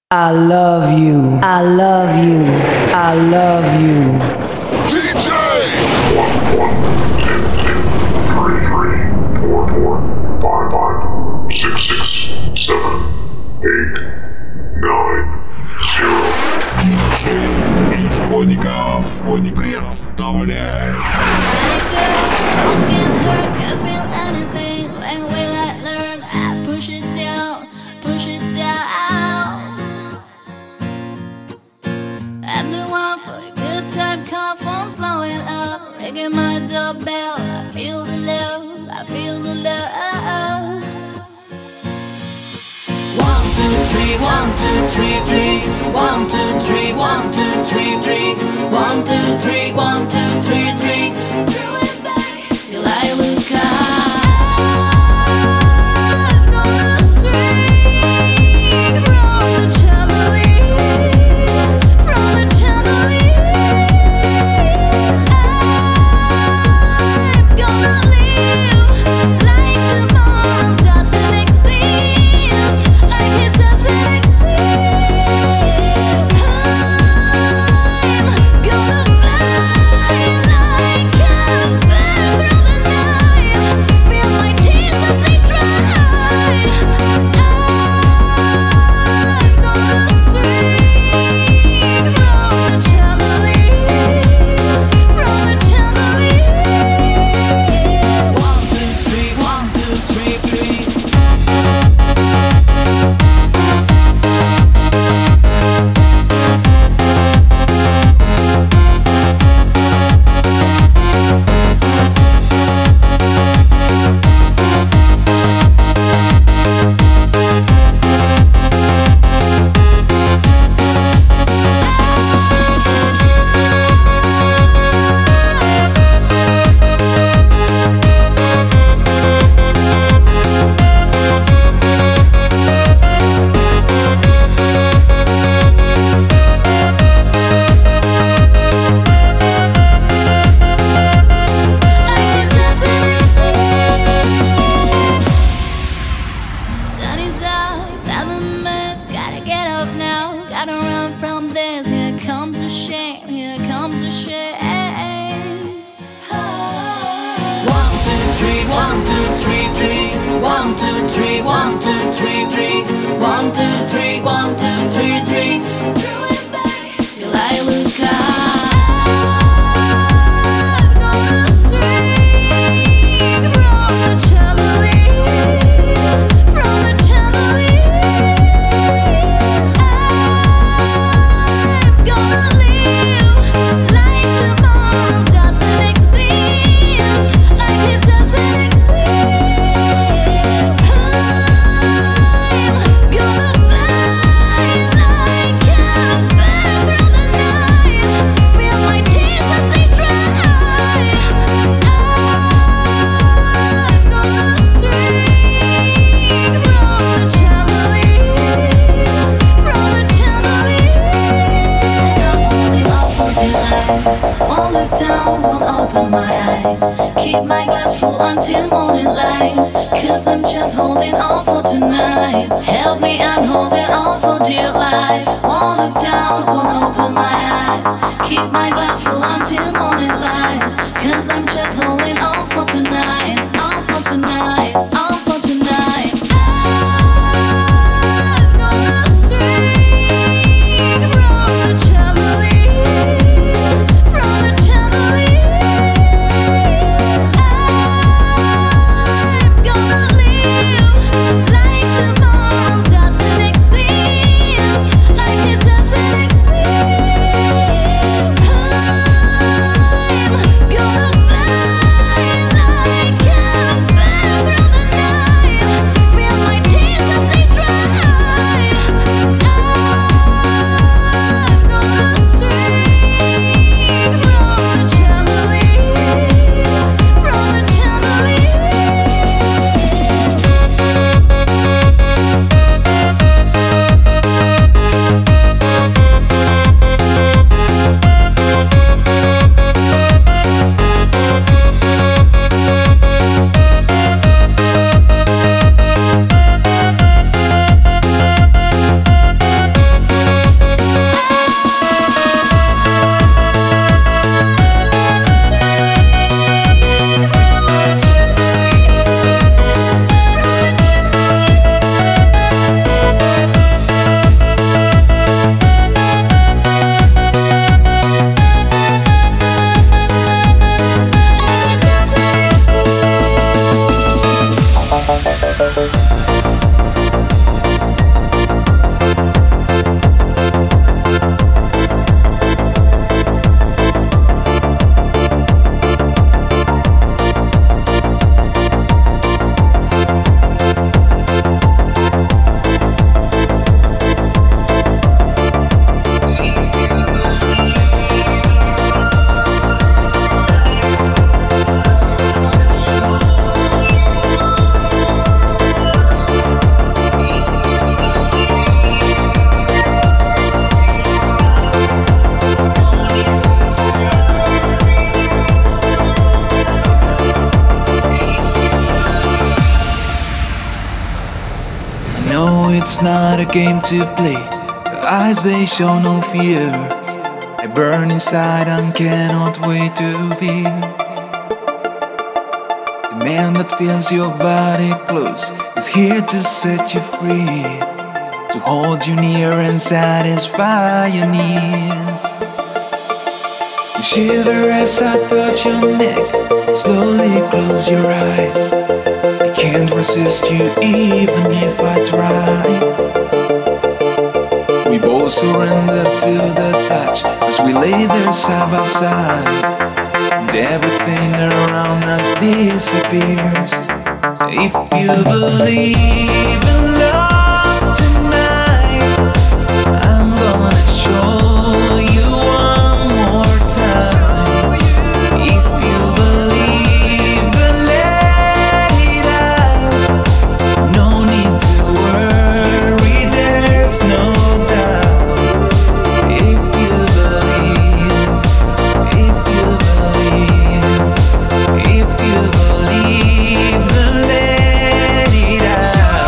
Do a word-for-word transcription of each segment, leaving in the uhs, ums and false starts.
I love you. I love you. I love you. D J! One, one, two, two, three, three, four, four, five, five, six, six, seven, eight, nine, zero. Иконика в фоне представляет. Push it down, push it down. I'm the one for a good time, car phones blowing up, ringing my doorbell. I feel the love, I feel the love. One, two, three, one, two, three, three. One, two, three, one, two, three, three. One, two, three, one, two, three, three. Throw it back till I lose count. Keep my glass full until morning light, 'cause I'm just holding on for tonight. Help me, I'm holding on for dear life. Won't look down, won't open my eyes. Keep my glass full until morning light, 'cause I'm just holding on for tonight. On for tonight, on for tonight. I'm gonna swing from the chandelier, from the chandelier. Gonna fly another game to play. The eyes they show no fear. I burn inside and cannot wait to be the man that feels your body close. Is here to set you free, to hold you near and satisfy your needs. You shiver as I touch your neck. Slowly close your eyes. I can't resist you even if I try. We both surrender to the touch as we lay there side by side, and everything around us disappears. If you believe in love tonight, I'm gonna show you one more time. If you believe, then let it out. No need to worry, there's no doubt. If you believe, if you believe, if you believe, then let it out.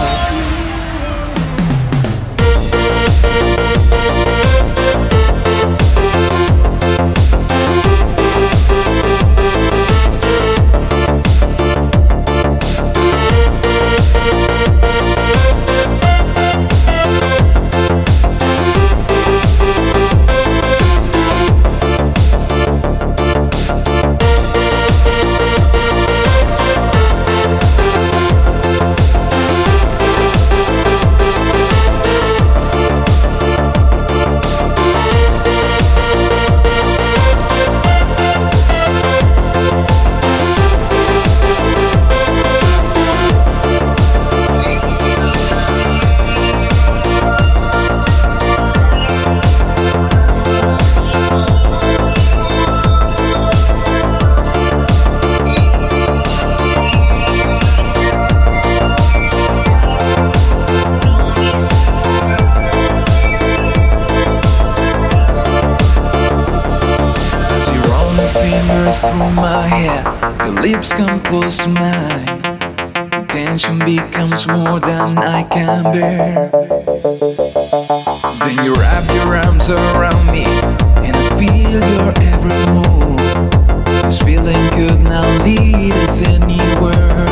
Fingers through my hair, your lips come close to mine. The tension becomes more than I can bear. Then you wrap your arms around me, and I feel your every move. This feeling could now lead us anywhere.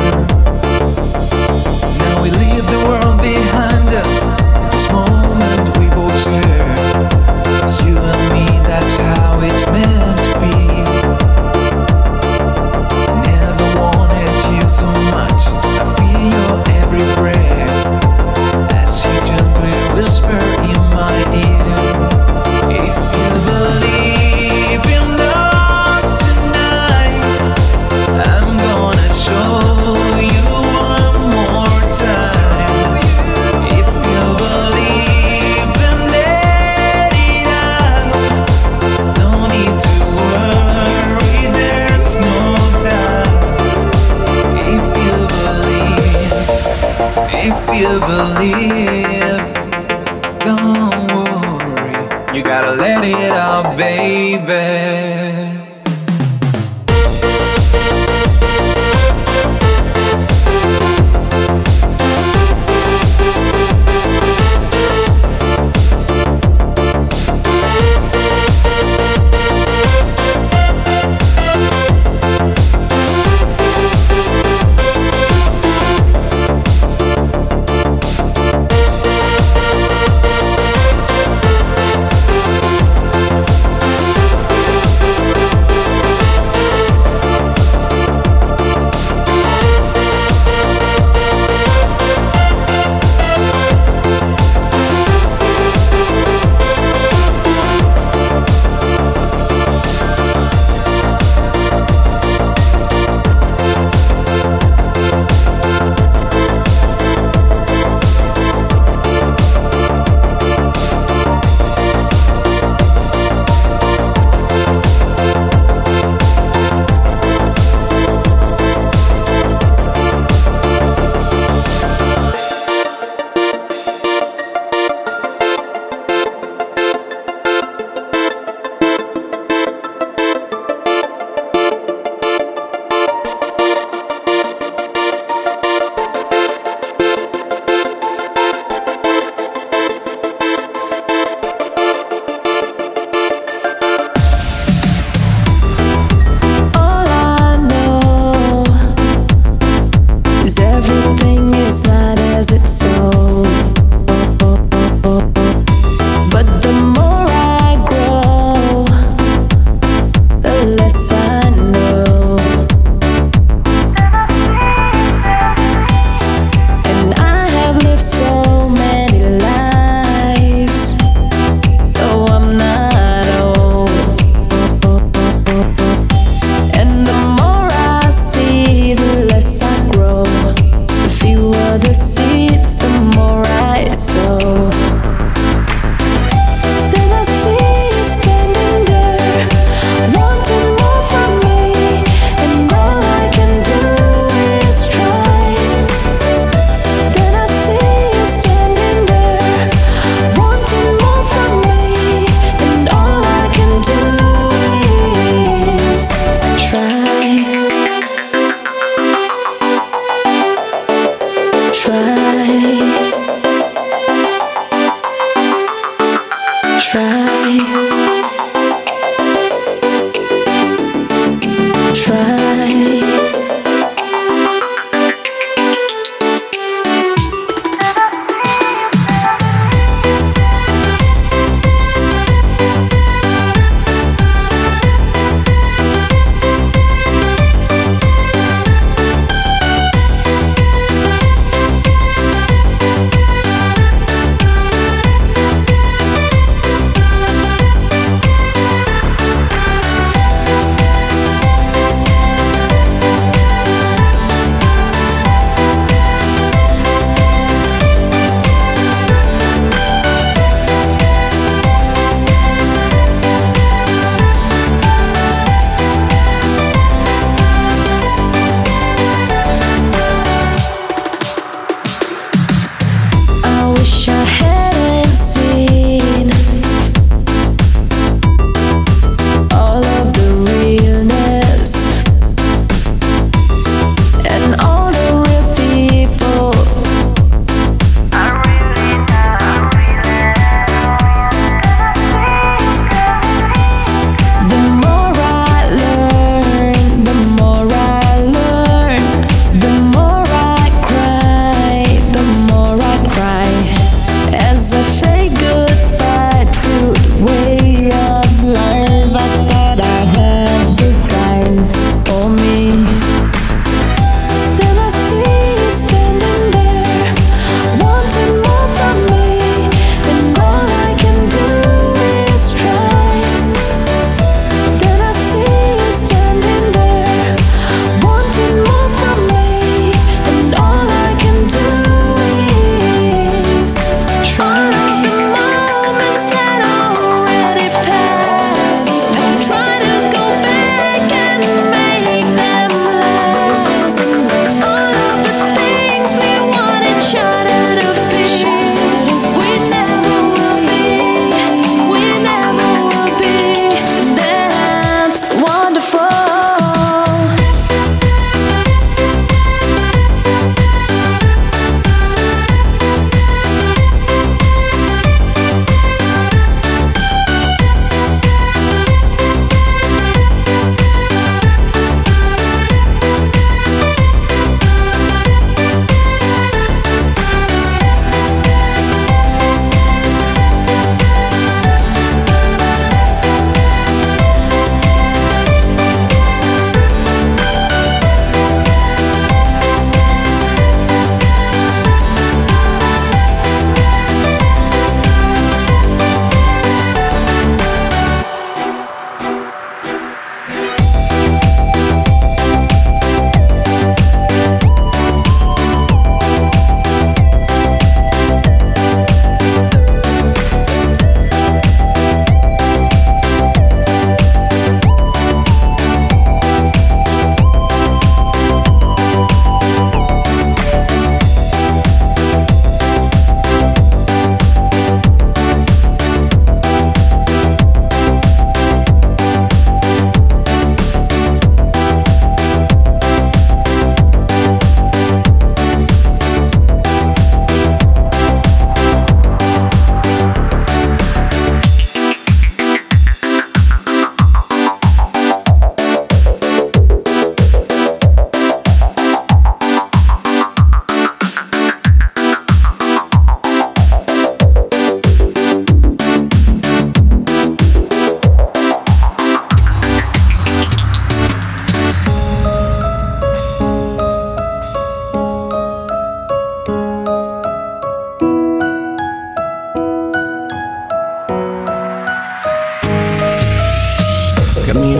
Now we leave the world behind us. This moment we both share, just you and me, that's how it's meant to be. So much, I feel your every breath as you gently whisper in my ear. If you believe in love tonight, I'm gonna show you one more time. If you believe, then let it out. No need to worry, there's no doubt. If you believe, don't worry, you gotta let it out, baby.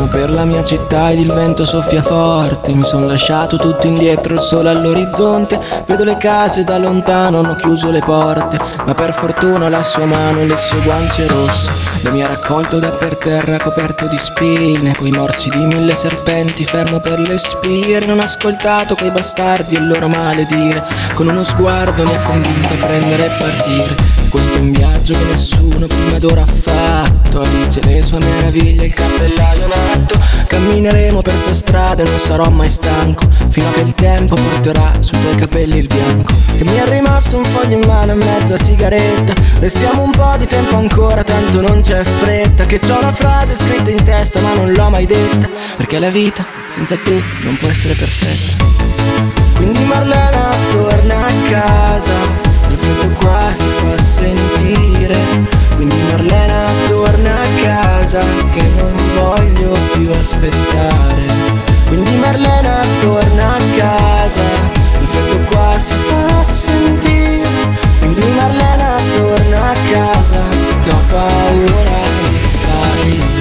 Cammino per la mia città ed il vento soffia forte. Mi son lasciato tutto indietro, il sole all'orizzonte. Vedo le case da lontano, hanno chiuso le porte, ma per fortuna la sua mano e le sue guance rosse le mi ha raccolto da per terra coperto di spine. Coi morsi di mille serpenti fermo per le spire. Non ho ascoltato quei bastardi e il loro maledire. Con uno sguardo mi ha convinto a prendere e partire. Questo è un viaggio che nessuno prima d'ora ha fatto. Alice le sue meraviglie, il cappellaio matto. Cammineremo per sta strada e non sarò mai stanco, fino a che il tempo porterà sui tuoi capelli il bianco. E mi è rimasto un foglio in mano e mezza sigaretta. Restiamo un po' di tempo ancora, tanto non c'è fretta. Che c'ho una frase scritta in testa ma non l'ho mai detta, perché la vita senza te non può essere perfetta. Quindi Marlena torna a casa, il freddo qua si fa sentire. Quindi Marlena torna a casa, che non voglio più aspettare. Quindi Marlena torna a casa, il freddo qua si fa sentire. Quindi Marlena torna a casa, che ho paura di stare.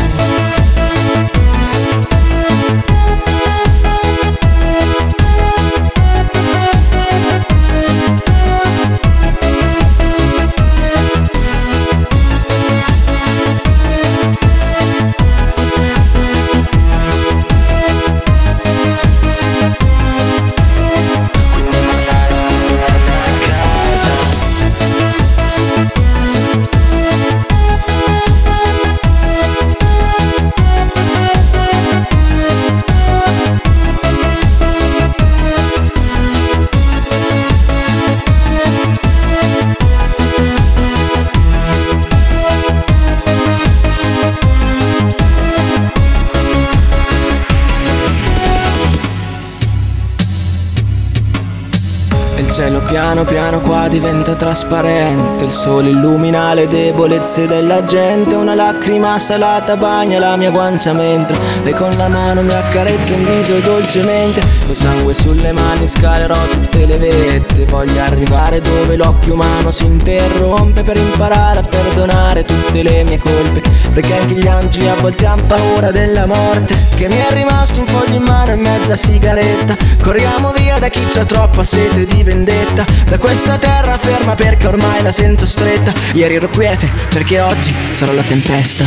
Il cielo piano piano qua diventa trasparente. Il sole illumina le debolezze della gente. Una lacrima salata bagna la mia guancia mentre lei con la mano mi accarezza il viso dolcemente. Col sangue sulle mani scalerò tutte le vette. Voglio arrivare dove l'occhio umano si interrompe, per imparare a perdonare tutte le mie colpe, perché anche gli angeli a volte han paura della morte. Che mi è rimasto un foglio in mano e mezza sigaretta. Corriamo via da chi c'ha troppa sete di vendetta, da questa terra ferma perché ormai la sento stretta. Ieri ero quiete perché oggi sarò la tempesta.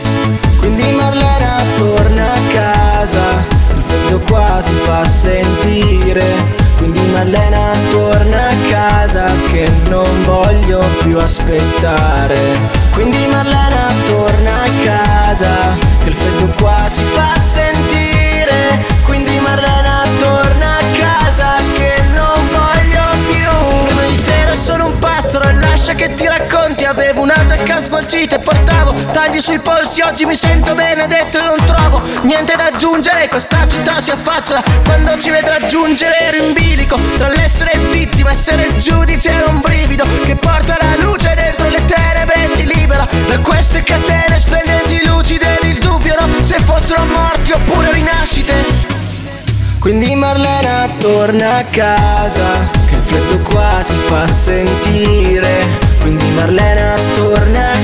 Quindi Marlena torna a casa, il freddo qua si fa sentire. Quindi Marlena torna a casa, che non voglio più aspettare. Quindi Marlena torna a casa, che il freddo qua si fa sentire. Quindi Marlena torna a casa, che non voglio più. Prima di te ero solo un pastro e lascia che ti racconti. Avevo una giacca sgualcita e portavo tagli sui polsi. Oggi mi sento benedetto e non trovo niente da aggiungere. Questa città si affaccia quando ci vedrà giungere. Ero in bilico tra l'essere vittima e essere giudice. Era un brivido che porta la luce dentro le tenebre e ti libera da queste catene splendenti lucide. Il dubbio no, se fossero morti oppure rinascite. Quindi Marlena torna a casa, che il freddo qua si fa sentire. Quindi Marlena torna a